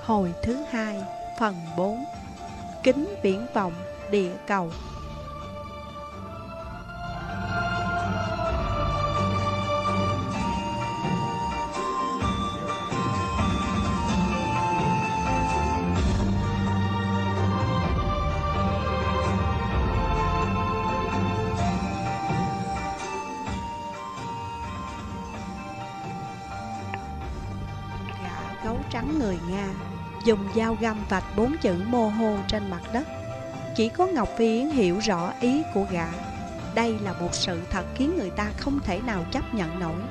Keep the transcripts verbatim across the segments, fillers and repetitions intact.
Hồi thứ hai, phần bốn. Kính viễn vọng địa cầu. Gấu trắng người Nga dùng dao găm vạch bốn chữ mô hô trên mặt đất. Chỉ có Ngọc Phi Yến hiểu rõ ý của gã. Đây là một sự thật khiến người ta không thể nào chấp nhận nổi.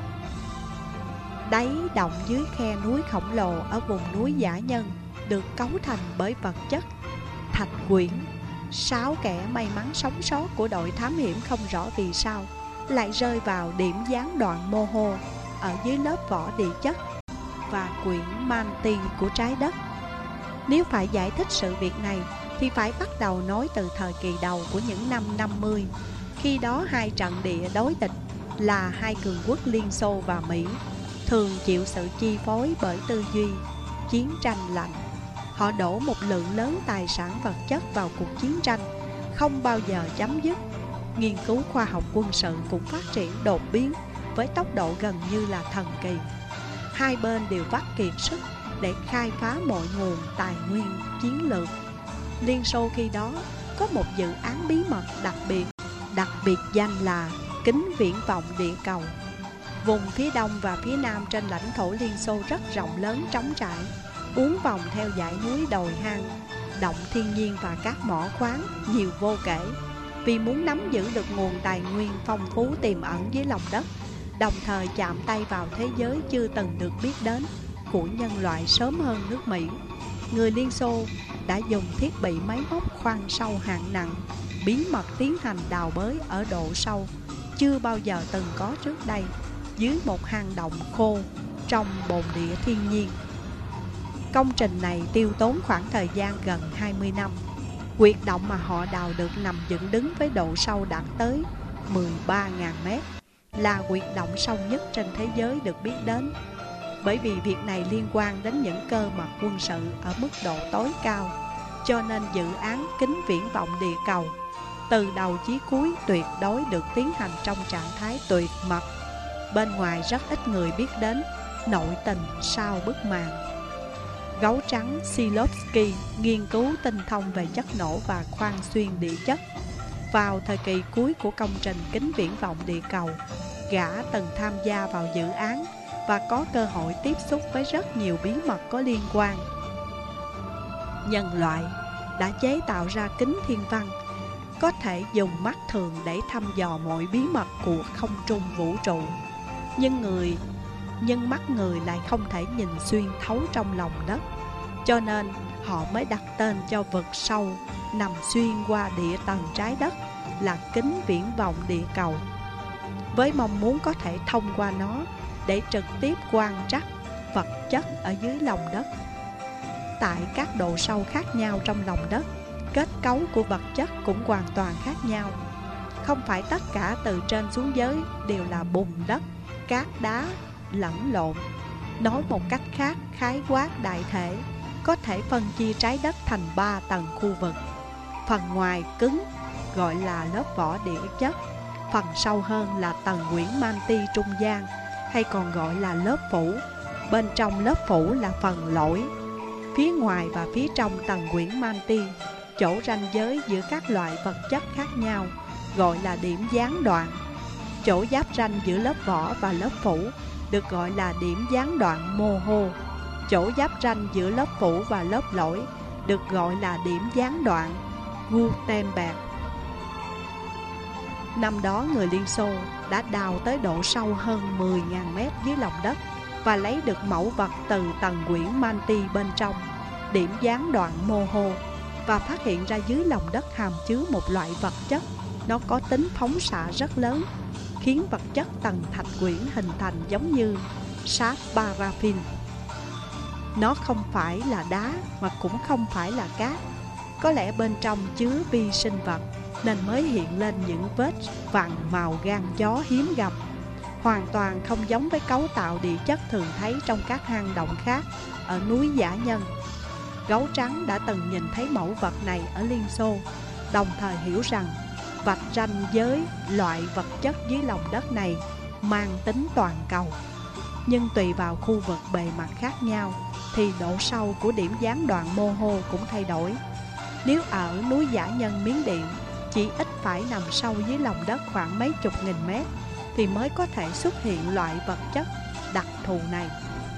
Đáy động dưới khe núi khổng lồ ở vùng núi Dã Nhân được cấu thành bởi vật chất thạch quyển. Sáu kẻ may mắn sống sót của đội thám hiểm không rõ vì sao lại rơi vào điểm gián đoạn mô hô ở dưới lớp vỏ địa chất và quyển manti của trái đất. Nếu phải giải thích sự việc này thì phải bắt đầu nói từ thời kỳ đầu của những năm năm mươi. Khi đó hai trận địa đối địch là hai cường quốc Liên Xô và Mỹ thường chịu sự chi phối bởi tư duy chiến tranh lạnh. Họ đổ một lượng lớn tài sản vật chất vào cuộc chiến tranh không bao giờ chấm dứt. Nghiên cứu khoa học quân sự cũng phát triển đột biến với tốc độ gần như là thần kỳ. Hai bên đều vắt kiệt sức để khai phá mọi nguồn tài nguyên chiến lược. Liên Xô khi đó có một dự án bí mật đặc biệt, đặc biệt danh là kính viễn vọng địa cầu. Vùng phía đông và phía nam trên lãnh thổ Liên Xô rất rộng lớn trống trải, uốn vòng theo dãy núi đồi hang, động thiên nhiên và các mỏ khoáng nhiều vô kể. Vì muốn nắm giữ được nguồn tài nguyên phong phú tiềm ẩn dưới lòng đất, đồng thời chạm tay vào thế giới chưa từng được biết đến của nhân loại sớm hơn nước Mỹ, người Liên Xô đã dùng thiết bị máy móc khoan sâu hạng nặng, bí mật tiến hành đào bới ở độ sâu chưa bao giờ từng có trước đây dưới một hang động khô trong bồn địa thiên nhiên. Công trình này tiêu tốn khoảng thời gian gần hai mươi năm. Huyệt động mà họ đào được nằm dựng đứng với độ sâu đạt tới mười ba nghìn mét, là huyệt động sâu nhất trên thế giới được biết đến. Bởi vì việc này liên quan đến những cơ mật quân sự ở mức độ tối cao, cho nên dự án kính viễn vọng địa cầu từ đầu chí cuối tuyệt đối được tiến hành trong trạng thái tuyệt mật. Bên ngoài rất ít người biết đến nội tình sau bức màn. Gấu trắng Silovsky nghiên cứu tinh thông về chất nổ và khoan xuyên địa chất. Vào thời kỳ cuối của công trình kính viễn vọng địa cầu, gã từng tham gia vào dự án và có cơ hội tiếp xúc với rất nhiều bí mật có liên quan. Nhân loại đã chế tạo ra kính thiên văn, có thể dùng mắt thường để thăm dò mọi bí mật của không trung vũ trụ. Nhưng người, nhưng mắt người lại không thể nhìn xuyên thấu trong lòng đất, cho nên họ mới đặt tên cho vực sâu nằm xuyên qua địa tầng trái đất là kính viễn vọng địa cầu, với mong muốn có thể thông qua nó để trực tiếp quan trắc vật chất ở dưới lòng đất. Tại các độ sâu khác nhau trong lòng đất, kết cấu của vật chất cũng hoàn toàn khác nhau. Không phải tất cả từ trên xuống dưới đều là bùn đất, cát đá lẫn lộn. Nói một cách khác, khái quát đại thể, có thể phân chia trái đất thành ba tầng khu vực. Phần ngoài cứng gọi là lớp vỏ địa chất, phần sâu hơn là tầng quyển manti trung gian, hay còn gọi là lớp phủ. Bên trong lớp phủ là phần lõi. Phía ngoài và phía trong tầng quyển manti, chỗ ranh giới giữa các loại vật chất khác nhau gọi là điểm gián đoạn. Chỗ giáp ranh giữa lớp vỏ và lớp phủ được gọi là điểm gián đoạn mô hô. Chỗ giáp ranh giữa lớp phủ và lớp lõi được gọi là điểm gián đoạn Gutenberg. Năm đó người Liên Xô đã đào tới độ sâu hơn mười nghìn mét dưới lòng đất và lấy được mẫu vật từ tầng quyển manti bên trong, điểm gián đoạn mô hô, và phát hiện ra dưới lòng đất hàm chứa một loại vật chất. Nó có tính phóng xạ rất lớn, khiến vật chất tầng thạch quyển hình thành giống như sáp paraffin. Nó không phải là đá mà cũng không phải là cát. Có lẽ bên trong chứa vi sinh vật nên mới hiện lên những vết vằn màu gan chó hiếm gặp, hoàn toàn không giống với cấu tạo địa chất thường thấy trong các hang động khác ở núi Dã Nhân. Gấu trắng đã từng nhìn thấy mẫu vật này ở Liên Xô, đồng thời hiểu rằng vạch ranh giới loại vật chất dưới lòng đất này mang tính toàn cầu. Nhưng tùy vào khu vực bề mặt khác nhau thì độ sâu của điểm gián đoạn mô hô cũng thay đổi. Nếu ở núi Dã Nhân Miến Điện chỉ ít phải nằm sâu dưới lòng đất khoảng mấy chục nghìn mét thì mới có thể xuất hiện loại vật chất đặc thù này.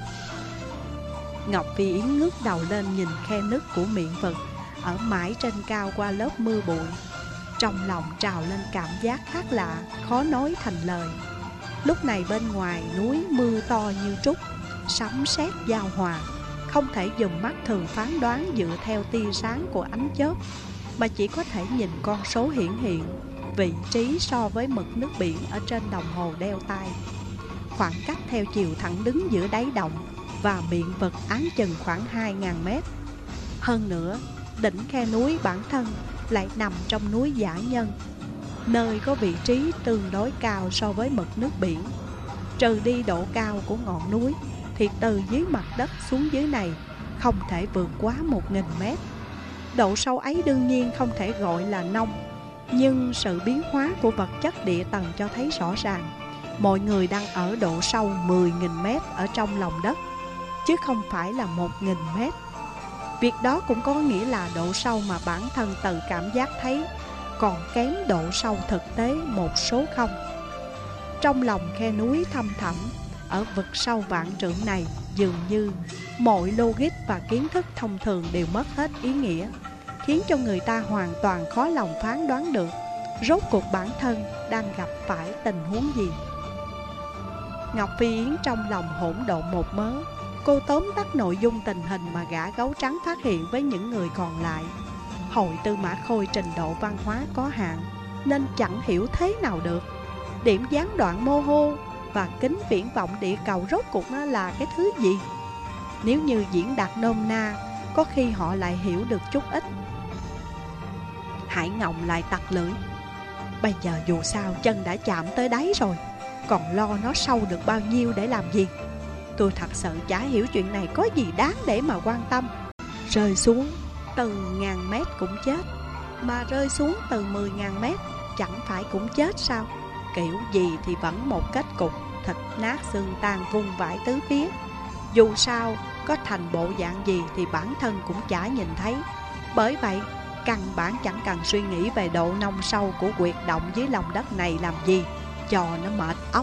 Ngọc Phi Yến ngước đầu lên nhìn khe nứt của miệng vực ở mãi trên cao qua lớp mưa bụi. Trong lòng trào lên cảm giác khác lạ, khó nói thành lời. Lúc này bên ngoài núi mưa to như trút, sấm sét giao hòa, không thể dùng mắt thường phán đoán dựa theo tia sáng của ánh chớp, mà chỉ có thể nhìn con số hiển hiện, vị trí so với mực nước biển ở trên đồng hồ đeo tay. Khoảng cách theo chiều thẳng đứng giữa đáy động và miệng vực áng chừng khoảng hai nghìn mét. Hơn nữa, đỉnh khe núi bản thân lại nằm trong núi Dã Nhân, nơi có vị trí tương đối cao so với mực nước biển. Trừ đi độ cao của ngọn núi thì từ dưới mặt đất xuống dưới này không thể vượt quá một nghìn mét. Độ sâu ấy đương nhiên không thể gọi là nông, nhưng sự biến hóa của vật chất địa tầng cho thấy rõ ràng mọi người đang ở độ sâu mười nghìn mét ở trong lòng đất, chứ không phải là một nghìn mét. Việc đó cũng có nghĩa là độ sâu mà bản thân tự cảm giác thấy còn kém độ sâu thực tế một số không. Trong lòng khe núi thăm thẳm, ở vực sâu vạn trượng này, dường như mọi logic và kiến thức thông thường đều mất hết ý nghĩa, khiến cho người ta hoàn toàn khó lòng phán đoán được rốt cuộc bản thân đang gặp phải tình huống gì. Ngọc Phi Yến trong lòng hỗn độn một mớ. Cô tóm tắt nội dung tình hình mà gã gấu trắng phát hiện với những người còn lại. Hội Tư Mã Khôi trình độ văn hóa có hạn nên chẳng hiểu thế nào được điểm gián đoạn mô hô và kính viễn vọng địa cầu rốt cuộc nó là cái thứ gì. Nếu như diễn đạt nôm na, có khi họ lại hiểu được chút ít. Hải Ngộng lại tặc lưỡi. Bây giờ dù sao chân đã chạm tới đáy rồi, còn lo nó sâu được bao nhiêu để làm gì? Tôi thật sự chả hiểu chuyện này có gì đáng để mà quan tâm. Rơi xuống từ ngàn mét cũng chết, mà rơi xuống từ mười ngàn mét chẳng phải cũng chết sao? Kiểu gì thì vẫn một kết cục, thịt nát xương tan vung vãi tứ phía. Dù sao có thành bộ dạng gì thì bản thân cũng chả nhìn thấy. Bởi vậy căn bản chẳng cần suy nghĩ về độ nông sâu của huyệt động dưới lòng đất này làm gì cho nó mệt óc.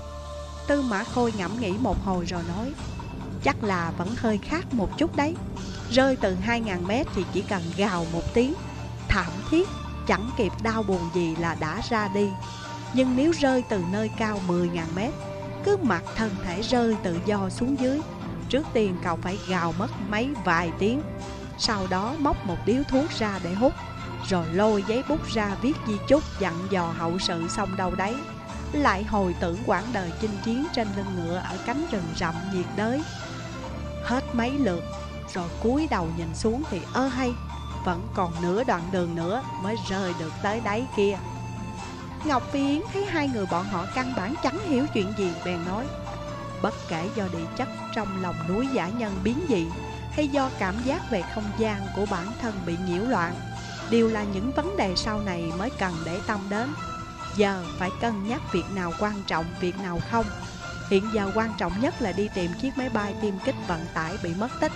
Tư Mã Khôi ngẫm nghĩ một hồi rồi nói, chắc là vẫn hơi khác một chút đấy. Rơi từ hai nghìn mét thì chỉ cần gào một tiếng thảm thiết, chẳng kịp đau buồn gì là đã ra đi. Nhưng nếu rơi từ nơi cao mười nghìn mét, cứ mặc thân thể rơi tự do xuống dưới, trước tiên cậu phải gào mất mấy vài tiếng. Sau đó móc một điếu thuốc ra để hút, rồi lôi giấy bút ra viết di chúc dặn dò hậu sự xong đâu đấy. Lại hồi tưởng quãng đời chinh chiến trên lưng ngựa ở cánh rừng rậm nhiệt đới. Hết mấy lượt rồi cúi đầu nhìn xuống thì ơ hay, vẫn còn nửa đoạn đường nữa mới rơi được tới đáy kia. Ngọc Phi Yến thấy hai người bọn họ căn bản chẳng hiểu chuyện gì, bèn nói, bất kể do địa chất trong lòng núi Dã Nhân biến dị hay do cảm giác về không gian của bản thân bị nhiễu loạn, đều là những vấn đề sau này mới cần để tâm đến. Giờ phải cân nhắc việc nào quan trọng, việc nào không. Hiện giờ quan trọng nhất là đi tìm chiếc máy bay tiêm kích vận tải bị mất tích.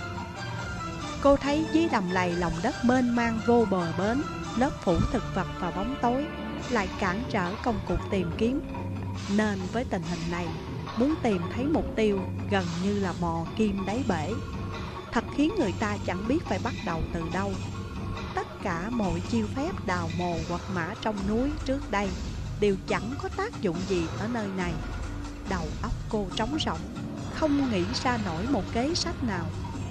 Cô thấy dưới đầm lầy lòng đất mênh mang vô bờ bến, lớp phủ thực vật và bóng tối lại cản trở công cuộc tìm kiếm. Nên với tình hình này, muốn tìm thấy mục tiêu gần như là mò kim đáy bể. Thật khiến người ta chẳng biết phải bắt đầu từ đâu. Tất cả mọi chiêu phép đào mồ hoặc mã trong núi trước đây đều chẳng có tác dụng gì ở nơi này. Đầu óc cô trống rỗng, không nghĩ ra nổi một kế sách nào.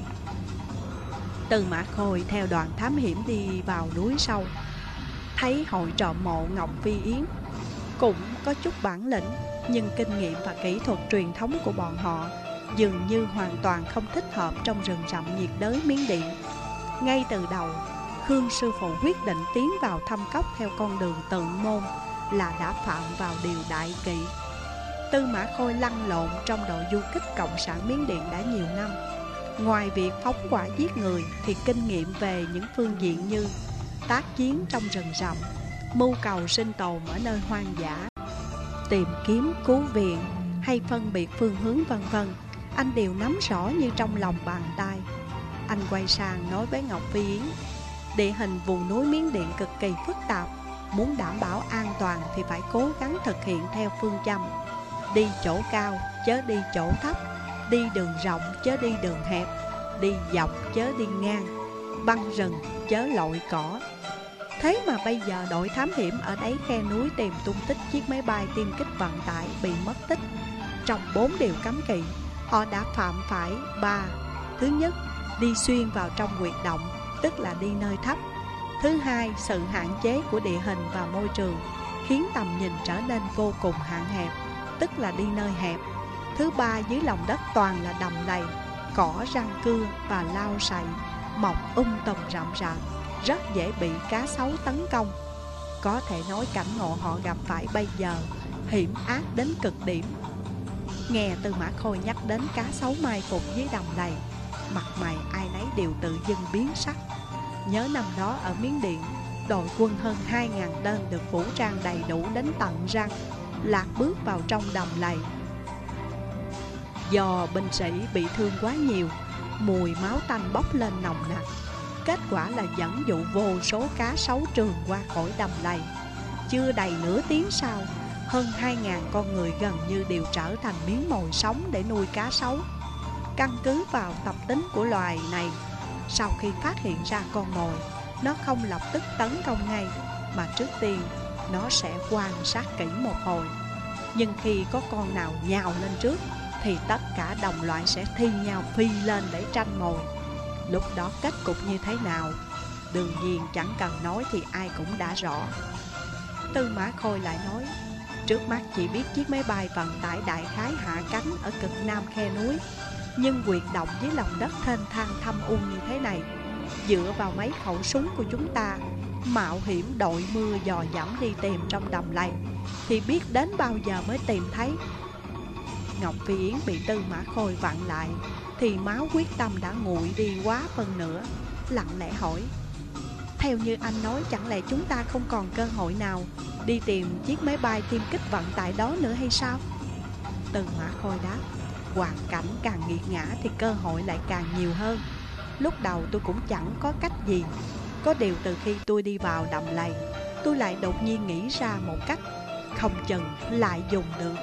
Tư Mã Khôi theo đoàn thám hiểm đi vào núi sâu, thấy hội trộm mộ Ngọc Phi Yến. Cũng có chút bản lĩnh, nhưng kinh nghiệm và kỹ thuật truyền thống của bọn họ dường như hoàn toàn không thích hợp trong rừng rậm nhiệt đới Miến Điện. Ngay từ đầu, Khương sư phụ quyết định tiến vào thâm cốc theo con đường Tượng Môn là đã phạm vào điều đại kỵ. Tư Mã Khôi lăn lộn trong đội du kích Cộng sản Miến Điện đã nhiều năm, Ngoài việc phóng hỏa giết người thì kinh nghiệm về những phương diện như tác chiến trong rừng rậm, mưu cầu sinh tồn ở nơi hoang dã, tìm kiếm cứu viện hay phân biệt phương hướng vân vân, anh đều nắm rõ như trong lòng bàn tay. Anh quay sang nói với Ngọc Phi Yến, địa hình vùng núi Miến Điện cực kỳ phức tạp, muốn đảm bảo an toàn thì phải cố gắng thực hiện theo phương châm đi chỗ cao chớ đi chỗ thấp, đi đường rộng chớ đi đường hẹp, đi dọc chớ đi ngang, băng rừng chớ lội cỏ. Thế mà bây giờ đội thám hiểm ở đáy khe núi tìm tung tích chiếc máy bay tiêm kích vận tải bị mất tích. Trong bốn điều cấm kỵ, họ đã phạm phải ba. Thứ nhất, đi xuyên vào trong huyệt động, tức là đi nơi thấp. Thứ hai, sự hạn chế của địa hình và môi trường khiến tầm nhìn trở nên vô cùng hạn hẹp, tức là đi nơi hẹp. Thứ ba, dưới lòng đất toàn là đầm lầy, cỏ răng cưa và lao sậy mọc um tùm rậm rạp, rất dễ bị cá sấu tấn công. Có thể nói cảnh ngộ họ gặp phải bây giờ hiểm ác đến cực điểm. Nghe Tư Mã Khôi nhắc đến cá sấu mai phục dưới đầm lầy, mặt mày ai nấy đều tự dưng biến sắc. Nhớ năm đó ở Miến Điện, đội quân hơn hai ngàn tên được vũ trang đầy đủ đến tận răng, lạc bước vào trong đầm lầy. Do binh sĩ bị thương quá nhiều, mùi máu tanh bốc lên nồng nặc. Kết quả là dẫn dụ vô số cá sấu trườn qua khỏi đầm lầy. Chưa đầy nửa tiếng sau, hơn hai ngàn con người gần như đều trở thành miếng mồi sống để nuôi cá sấu. Căn cứ vào tập tính của loài này, sau khi phát hiện ra con mồi, nó không lập tức tấn công ngay, mà trước tiên nó sẽ quan sát kỹ một hồi. Nhưng khi có con nào nhào lên trước thì tất cả đồng loại sẽ thi nhau phi lên để tranh mồi. Lúc đó kết cục như thế nào, đương nhiên chẳng cần nói thì ai cũng đã rõ. Tư Mã Khôi lại nói, trước mắt chỉ biết chiếc máy bay vận tải đại khái hạ cánh ở cực nam khe núi, nhưng huyệt động dưới lòng đất thênh thang thâm u như thế này, dựa vào mấy khẩu súng của chúng ta mạo hiểm đội mưa dò dẫm đi tìm trong đầm lầy thì biết đến bao giờ mới tìm thấy. Ngọc Phi Yến bị Tư Mã Khôi vặn lại thì máu quyết tâm đã nguội đi quá phân nửa, lặng lẽ hỏi, theo như anh nói, chẳng lẽ chúng ta không còn cơ hội nào đi tìm chiếc máy bay tiêm kích vận tải đó nữa hay sao? Tư Mã Khôi đáp, hoàn cảnh càng nghiệt ngã thì cơ hội lại càng nhiều hơn. Lúc đầu tôi cũng chẳng có cách gì, có điều từ khi tôi đi vào đầm lầy, tôi lại đột nhiên nghĩ ra một cách, không chừng lại dùng được.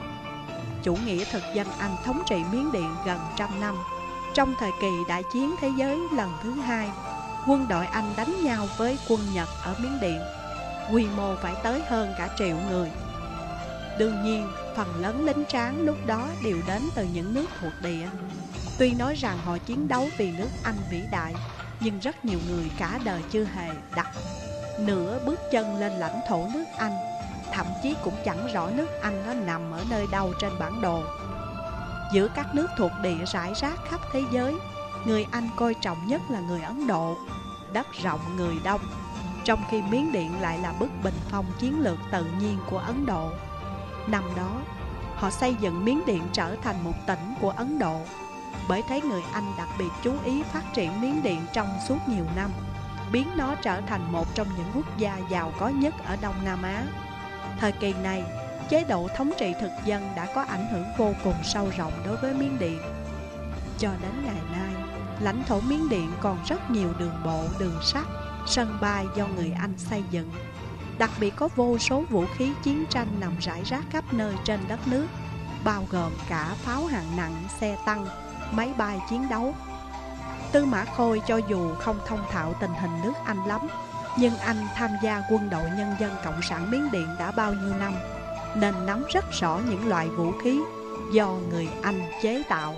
Chủ nghĩa thực dân Anh thống trị Miến Điện gần trăm năm. Trong thời kỳ đại chiến thế giới lần thứ hai, quân đội Anh đánh nhau với quân Nhật ở Miến Điện, quy mô phải tới hơn cả triệu người. Đương nhiên, phần lớn lính tráng lúc đó đều đến từ những nước thuộc địa. Tuy nói rằng họ chiến đấu vì nước Anh vĩ đại, nhưng rất nhiều người cả đời chưa hề đặt nửa bước chân lên lãnh thổ nước Anh, thậm chí cũng chẳng rõ nước Anh nó nằm ở nơi đâu trên bản đồ. Giữa các nước thuộc địa rải rác khắp thế giới, người Anh coi trọng nhất là người Ấn Độ, đất rộng người đông, trong khi Miến Điện lại là bức bình phong chiến lược tự nhiên của Ấn Độ. Năm đó, họ xây dựng Miến Điện trở thành một tỉnh của Ấn Độ, bởi thấy người Anh đặc biệt chú ý phát triển Miến Điện trong suốt nhiều năm, biến nó trở thành một trong những quốc gia giàu có nhất ở Đông Nam Á. Thời kỳ này, chế độ thống trị thực dân đã có ảnh hưởng vô cùng sâu rộng đối với Miến Điện. Cho đến ngày nay, lãnh thổ Miến Điện còn rất nhiều đường bộ, đường sắt, sân bay do người Anh xây dựng. Đặc biệt có vô số vũ khí chiến tranh nằm rải rác khắp nơi trên đất nước, bao gồm cả pháo hạng nặng, xe tăng, máy bay chiến đấu. Tư Mã Khôi cho dù không thông thạo tình hình nước Anh lắm, nhưng anh tham gia quân đội nhân dân Cộng sản Miến Điện đã bao nhiêu năm, nên nắm rất rõ những loại vũ khí do người Anh chế tạo.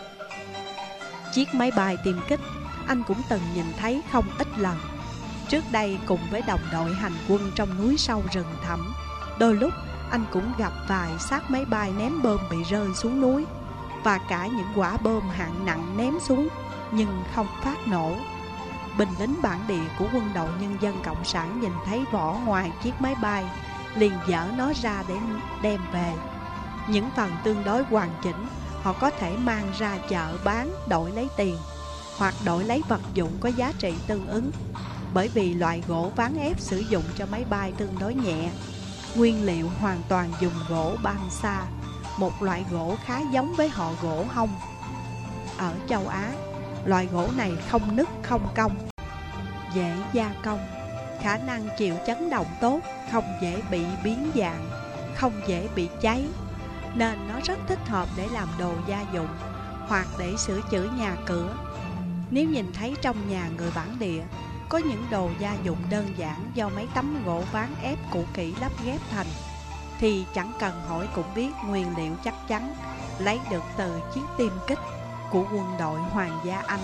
Chiếc máy bay tiêm kích, anh cũng từng nhìn thấy không ít lần. Trước đây cùng với đồng đội hành quân trong núi sâu rừng thẳm, đôi lúc anh cũng gặp vài xác máy bay ném bom bị rơi xuống núi, và cả những quả bom hạng nặng ném xuống nhưng không phát nổ. Binh lính bản địa của quân đội nhân dân Cộng sản nhìn thấy vỏ ngoài chiếc máy bay, liền dỡ nó ra để đem về. Những phần tương đối hoàn chỉnh họ có thể mang ra chợ bán đổi lấy tiền, hoặc đổi lấy vật dụng có giá trị tương ứng. Bởi vì loại gỗ ván ép sử dụng cho máy bay tương đối nhẹ, nguyên liệu hoàn toàn dùng gỗ balsa, một loại gỗ khá giống với họ gỗ hông. Ở châu Á, loại gỗ này không nứt không cong, dễ gia công, khả năng chịu chấn động tốt, không dễ bị biến dạng, không dễ bị cháy, nên nó rất thích hợp để làm đồ gia dụng hoặc để sửa chữa nhà cửa. Nếu nhìn thấy trong nhà người bản địa có những đồ gia dụng đơn giản do mấy tấm gỗ ván ép cũ kỹ lắp ghép thành, thì chẳng cần hỏi cũng biết nguyên liệu chắc chắn lấy được từ chiếc tiêm kích của quân đội Hoàng gia Anh.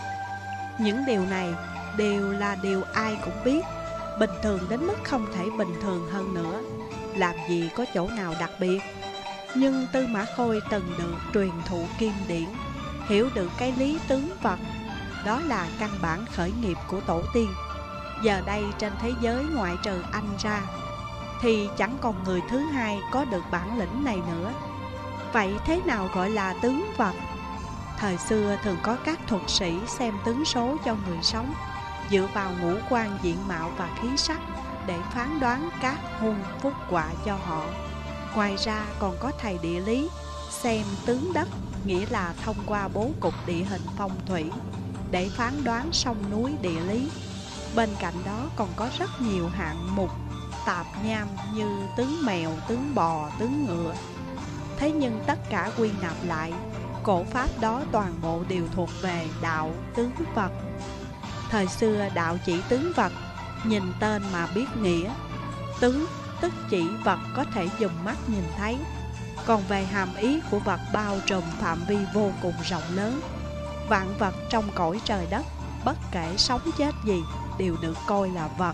Những điều này đều là điều ai cũng biết, bình thường đến mức không thể bình thường hơn nữa, làm gì có chỗ nào đặc biệt. Nhưng Tư Mã Khôi từng được truyền thụ kim điển, hiểu được cái lý tướng vật, đó là căn bản khởi nghiệp của tổ tiên. Giờ đây trên thế giới ngoại trừ anh ra thì chẳng còn người thứ hai có được bản lĩnh này nữa. Vậy thế nào gọi là tướng vật? Thời xưa thường có các thuật sĩ xem tướng số cho người sống, dựa vào ngũ quan diện mạo và khí sắc để phán đoán các hung phúc quả cho họ. Ngoài ra còn có thầy địa lý xem tướng đất, nghĩa là thông qua bố cục địa hình phong thủy để phán đoán sông núi địa lý. Bên cạnh đó còn có rất nhiều hạng mục tạp nham như tướng mèo, tướng bò, tướng ngựa. Thế nhưng tất cả quy nạp lại, cổ pháp đó toàn bộ đều thuộc về đạo tướng vật. Thời xưa đạo chỉ tướng vật, nhìn tên mà biết nghĩa. Tướng tức chỉ vật có thể dùng mắt nhìn thấy, còn về hàm ý của vật bao trùm phạm vi vô cùng rộng lớn. Vạn vật trong cõi trời đất, bất kể sống chết gì, đều được coi là vật.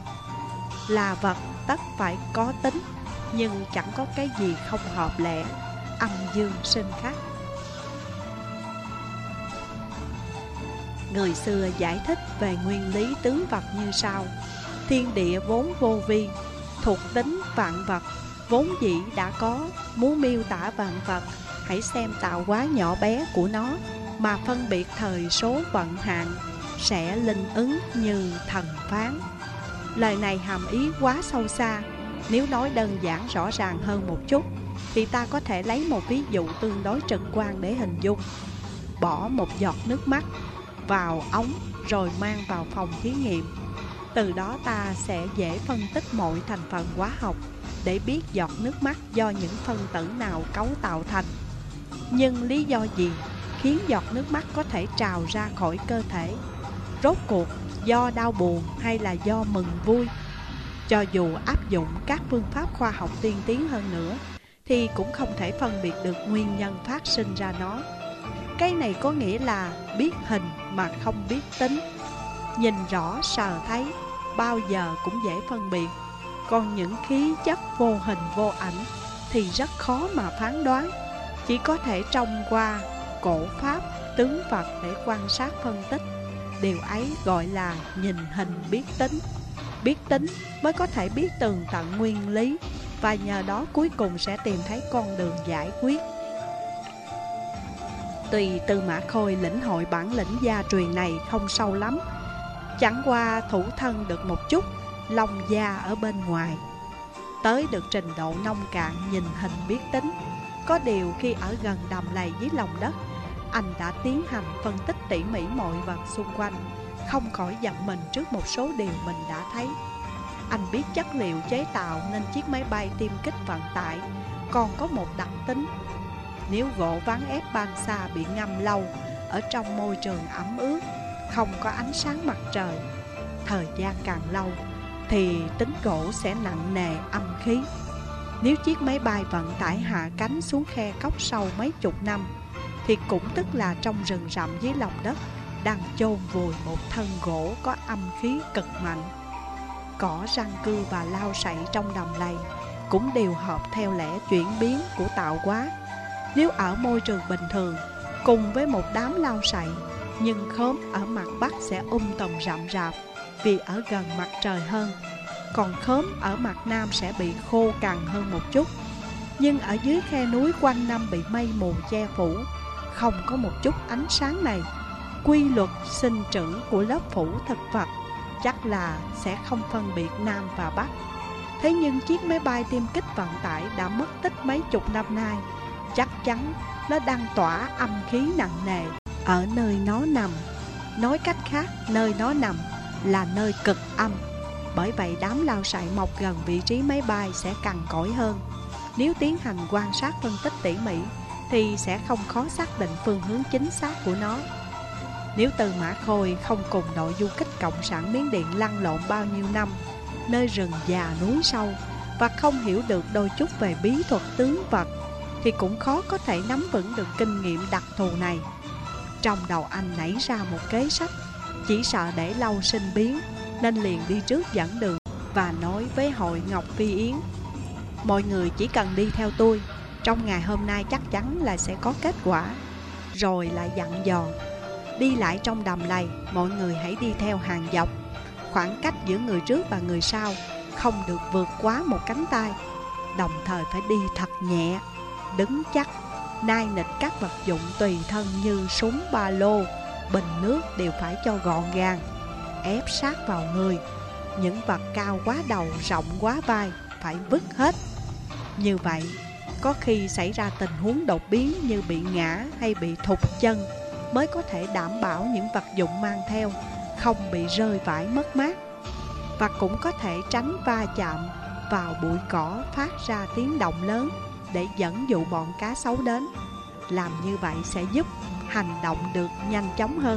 Là vật tất phải có tính, nhưng chẳng có cái gì không hợp lẽ, âm dương sinh khắc. Người xưa giải thích về nguyên lý tướng vật như sau: thiên địa vốn vô vi, thuộc tính vạn vật, vốn dĩ đã có. Muốn miêu tả vạn vật, hãy xem tạo hóa nhỏ bé của nó mà phân biệt thời số vận hạn, sẽ linh ứng như thần phán. Lời này hàm ý quá sâu xa. Nếu nói đơn giản rõ ràng hơn một chút, thì ta có thể lấy một ví dụ tương đối trực quan để hình dung. Bỏ một giọt nước mắt vào ống rồi mang vào phòng thí nghiệm. Từ đó ta sẽ dễ phân tích mọi thành phần hóa học để biết giọt nước mắt do những phân tử nào cấu tạo thành. Nhưng lý do gì khiến giọt nước mắt có thể trào ra khỏi cơ thể? Rốt cuộc do đau buồn hay là do mừng vui? Cho dù áp dụng các phương pháp khoa học tiên tiến hơn nữa, thì cũng không thể phân biệt được nguyên nhân phát sinh ra nó. Cái này có nghĩa là biết hình mà không biết tính. Nhìn rõ sờ thấy, bao giờ cũng dễ phân biệt. Còn những khí chất vô hình vô ảnh thì rất khó mà phán đoán. Chỉ có thể trông qua cổ pháp, tướng vật để quan sát phân tích. Điều ấy gọi là nhìn hình biết tính. Biết tính mới có thể biết tường tận nguyên lý, và nhờ đó cuối cùng sẽ tìm thấy con đường giải quyết. Tuy Tư Mã Khôi lĩnh hội bản lĩnh gia truyền này không sâu lắm, chẳng qua thủ thân được một chút lòng da ở bên ngoài, tới được trình độ nông cạn nhìn hình biết tính. Có điều khi ở gần đầm lầy dưới lòng đất, anh đã tiến hành phân tích tỉ mỉ mọi vật xung quanh, không khỏi giật mình trước một số điều mình đã thấy. Anh biết chất liệu chế tạo nên chiếc máy bay tiêm kích vận tải còn có một đặc tính: nếu gỗ ván ép balsa bị ngâm lâu ở trong môi trường ẩm ướt, không có ánh sáng mặt trời, thời gian càng lâu thì tính gỗ sẽ nặng nề âm khí. Nếu chiếc máy bay vận tải hạ cánh xuống khe cốc sâu mấy chục năm, thì cũng tức là trong rừng rậm dưới lòng đất đang chôn vùi một thân gỗ có âm khí cực mạnh. Cỏ răng cưa và lao sậy trong đầm lầy cũng đều hợp theo lẽ chuyển biến của tạo hóa. Nếu ở môi trường bình thường cùng với một đám lao sậy, nhưng khóm ở mặt bắc sẽ um tùm rậm rạp vì ở gần mặt trời hơn, còn khóm ở mặt nam sẽ bị khô cằn hơn một chút. Nhưng ở dưới khe núi quanh năm bị mây mù che phủ, không có một chút ánh sáng này, quy luật sinh trưởng của lớp phủ thực vật chắc là sẽ không phân biệt Nam và Bắc. Thế nhưng chiếc máy bay tiêm kích vận tải đã mất tích mấy chục năm nay, chắc chắn nó đang tỏa âm khí nặng nề ở nơi nó nằm. Nói cách khác, nơi nó nằm là nơi cực âm. Bởi vậy đám lao sậy mọc gần vị trí máy bay sẽ cằn cỗi hơn. Nếu tiến hành quan sát phân tích tỉ mỉ thì sẽ không khó xác định phương hướng chính xác của nó. Nếu Tư Mã Khôi không cùng đội du kích cộng sản Miến Điện lăn lộn bao nhiêu năm nơi rừng già núi sâu và không hiểu được đôi chút về bí thuật tướng vật, thì cũng khó có thể nắm vững được kinh nghiệm đặc thù này. Trong đầu anh nảy ra một kế sách, chỉ sợ để lâu sinh biến nên liền đi trước dẫn đường và nói với hội Ngọc Phi Yến: mọi người chỉ cần đi theo tôi, trong ngày hôm nay chắc chắn là sẽ có kết quả. Rồi lại dặn dò: đi lại trong đầm lầy, mọi người hãy đi theo hàng dọc. Khoảng cách giữa người trước và người sau không được vượt quá một cánh tay. Đồng thời phải đi thật nhẹ, đứng chắc, nai nịch các vật dụng tùy thân như súng, ba lô, bình nước đều phải cho gọn gàng, ép sát vào người. Những vật cao quá đầu, rộng quá vai phải vứt hết. Như vậy, có khi xảy ra tình huống đột biến như bị ngã hay bị thụt chân, mới có thể đảm bảo những vật dụng mang theo không bị rơi vãi mất mát, và cũng có thể tránh va chạm vào bụi cỏ phát ra tiếng động lớn để dẫn dụ bọn cá sấu đến. Làm như vậy sẽ giúp hành động được nhanh chóng hơn.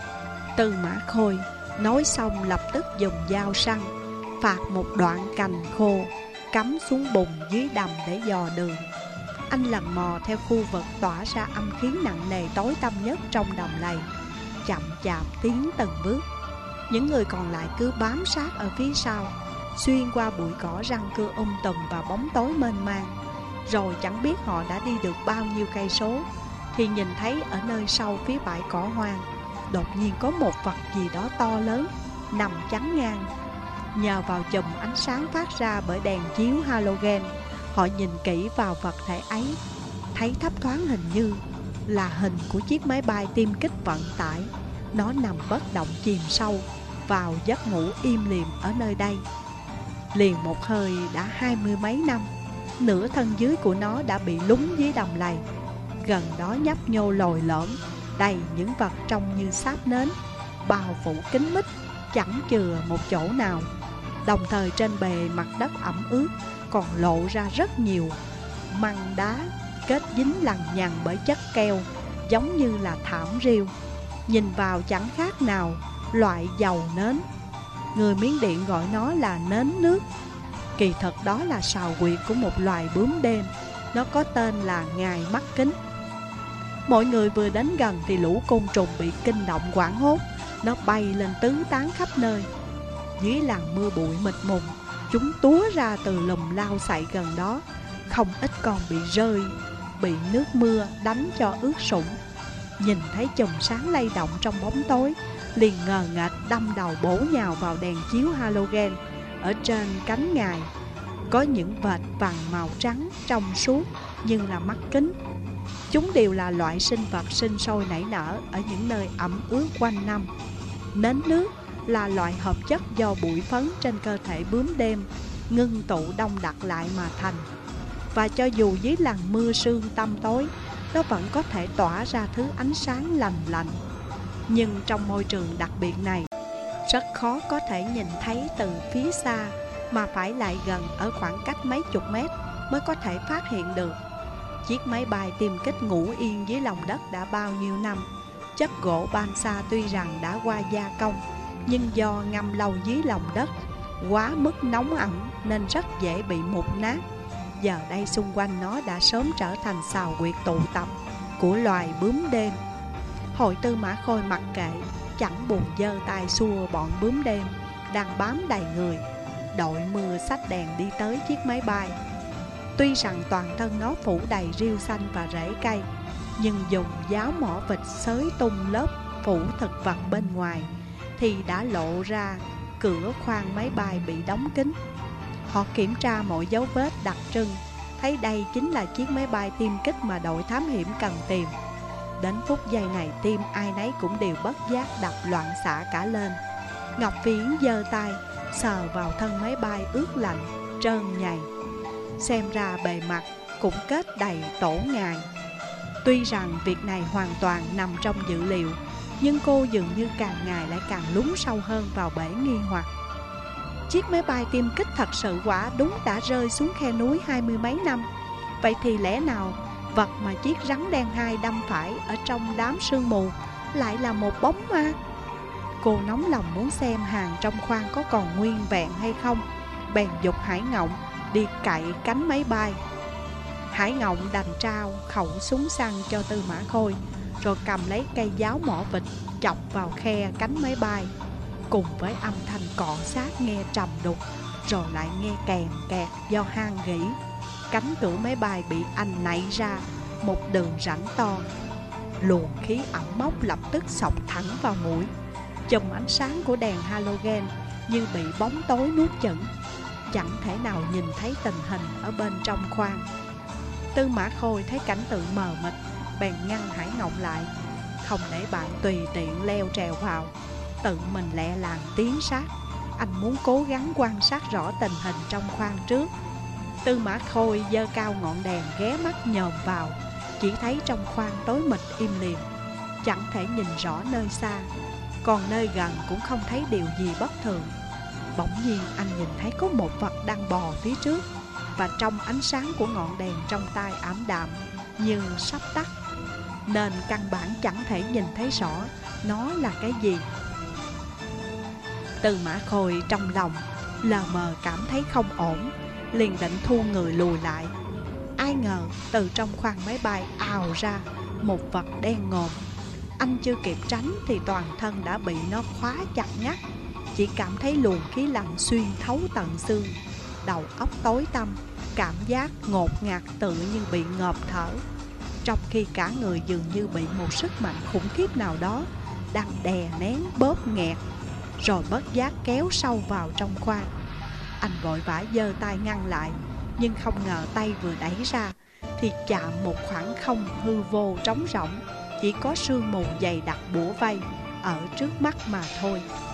Tư Mã Khôi nói xong lập tức dùng dao săn phạt một đoạn cành khô cắm xuống bùn dưới đầm để dò đường. Anh lần mò theo khu vực tỏa ra âm khí nặng nề tối tăm nhất trong đầm lầy, chậm chạp tiến từng bước. Những người còn lại cứ bám sát ở phía sau, xuyên qua bụi cỏ răng cưa um tùm và bóng tối mênh mang. Rồi chẳng biết họ đã đi được bao nhiêu cây số, thì nhìn thấy ở nơi sâu phía bãi cỏ hoang, đột nhiên có một vật gì đó to lớn nằm chắn ngang. Nhờ vào chùm ánh sáng phát ra bởi đèn chiếu halogen, họ nhìn kỹ vào vật thể ấy, thấy thấp thoáng hình như là hình của chiếc máy bay tiêm kích vận tải. Nó nằm bất động chìm sâu vào giấc ngủ im lìm ở nơi đây. Liền một hơi đã hai mươi mấy năm, nửa thân dưới của nó đã bị lún dưới đầm lầy. Gần đó nhấp nhô lồi lõm, đầy những vật trông như sáp nến, bao phủ kín mít, chẳng chừa một chỗ nào. Đồng thời trên bề mặt đất ẩm ướt còn lộ ra rất nhiều măng đá kết dính lằng nhằng bởi chất keo, giống như là thảm rêu. Nhìn vào chẳng khác nào loại dầu nến. Người Miến Điện gọi nó là nến nước. Kỳ thật đó là sào quyệt của một loài bướm đêm. Nó có tên là ngài mắt kính. Mọi người vừa đến gần thì lũ côn trùng bị kinh động hoảng hốt. Nó bay lên tứ tán khắp nơi. Dưới làn mưa bụi mịt mùng, chúng túa ra từ lùm lao xậy gần đó. Không ít con bị rơi, bị nước mưa đánh cho ướt sũng. Nhìn thấy chùm sáng lay động trong bóng tối, liền ngờ nghệch đâm đầu bổ nhào vào đèn chiếu halogen. Ở trên cánh ngài có những vệt vằn màu trắng trong suốt như là mắt kính. Chúng đều là loại sinh vật sinh sôi nảy nở ở những nơi ẩm ướt quanh năm. Nến nước là loại hợp chất do bụi phấn trên cơ thể bướm đêm ngưng tụ đông đặc lại mà thành. Và cho dù dưới làn mưa sương tăm tối, nó vẫn có thể tỏa ra thứ ánh sáng lành lạnh. Nhưng trong môi trường đặc biệt này, rất khó có thể nhìn thấy từ phía xa, mà phải lại gần ở khoảng cách mấy chục mét mới có thể phát hiện được. Chiếc máy bay tiêm kích ngủ yên dưới lòng đất đã bao nhiêu năm. Chất gỗ balsa tuy rằng đã qua gia công, nhưng do ngâm lâu dưới lòng đất quá mức nóng ẩm nên rất dễ bị mục nát. Giờ đây xung quanh nó đã sớm trở thành sào quyệt tụ tập của loài bướm đêm. Hội Tư Mã Khôi mặc kệ, chẳng buồn giơ tay xua bọn bướm đêm đang bám đầy người. Đội mưa xách đèn đi tới chiếc máy bay. Tuy rằng toàn thân nó phủ đầy rêu xanh và rễ cây, nhưng dùng giáo mỏ vịt xới tung lớp phủ thực vật bên ngoài thì đã lộ ra cửa khoang máy bay bị đóng kín. Họ kiểm tra mọi dấu vết đặc trưng, thấy đây chính là chiếc máy bay tiêm kích mà đội thám hiểm cần tìm. Đến phút giây này tim ai nấy cũng đều bất giác đập loạn xạ cả lên. Ngọc Viễn giơ tay sờ vào thân máy bay ướt lạnh, trơn nhầy. Xem ra bề mặt cũng kết đầy tổ ngài. Tuy rằng việc này hoàn toàn nằm trong dự liệu, nhưng cô dường như càng ngày lại càng lún sâu hơn vào bể nghi hoặc. Chiếc máy bay tiêm kích thật sự quả đúng đã rơi xuống khe núi hai mươi mấy năm. Vậy thì lẽ nào vật mà chiếc rắn đen hai đâm phải ở trong đám sương mù lại là một bóng ma? Cô nóng lòng muốn xem hàng trong khoang có còn nguyên vẹn hay không, bèn giục Hải Ngộng đi cậy cánh máy bay. Hải Ngộng đành trao khẩu súng săn cho Tư Mã Khôi, rồi cầm lấy cây giáo mỏ vịt chọc vào khe cánh máy bay. Cùng với âm thanh cọ sát nghe trầm đục, rồi lại nghe kèn kẹt do hang gỉ, cánh cửa máy bay bị anh nảy ra một đường rãnh to. Luồng khí ẩm mốc lập tức xộc thẳng vào mũi. Chùm ánh sáng của đèn halogen như bị bóng tối nuốt chửng, chẳng thể nào nhìn thấy tình hình ở bên trong khoang. Tư Mã Khôi thấy cảnh tượng mờ mịt, bèn ngăn Hải Ngộng lại, không để bạn tùy tiện leo trèo vào, tự mình lẹ làng tiến sát. Anh muốn cố gắng quan sát rõ tình hình trong khoang trước. Tư Mã Khôi giơ cao ngọn đèn ghé mắt nhòm vào, chỉ thấy trong khoang tối mịt im lìm, chẳng thể nhìn rõ nơi xa, còn nơi gần cũng không thấy điều gì bất thường. Bỗng nhiên anh nhìn thấy có một vật đang bò phía trước, và trong ánh sáng của ngọn đèn trong tay ảm đạm như sắp tắt, nên căn bản chẳng thể nhìn thấy rõ nó là cái gì. Tư Mã Khôi trong lòng lờ mờ cảm thấy không ổn, liền định thu người lùi lại. Ai ngờ từ trong khoang máy bay ào ra một vật đen ngòm. Anh chưa kịp tránh thì toàn thân đã bị nó khóa chặt ngắt, chỉ cảm thấy luồng khí lạnh xuyên thấu tận xương, đầu óc tối tăm, cảm giác ngột ngạt tự như bị ngộp thở, trong khi cả người dường như bị một sức mạnh khủng khiếp nào đó đang đè nén bóp nghẹt, rồi bất giác kéo sâu vào trong khoang. Anh vội vã giơ tay ngăn lại, nhưng không ngờ tay vừa đẩy ra thì chạm một khoảng không hư vô trống rỗng, chỉ có sương mù dày đặc bủa vây ở trước mắt mà thôi.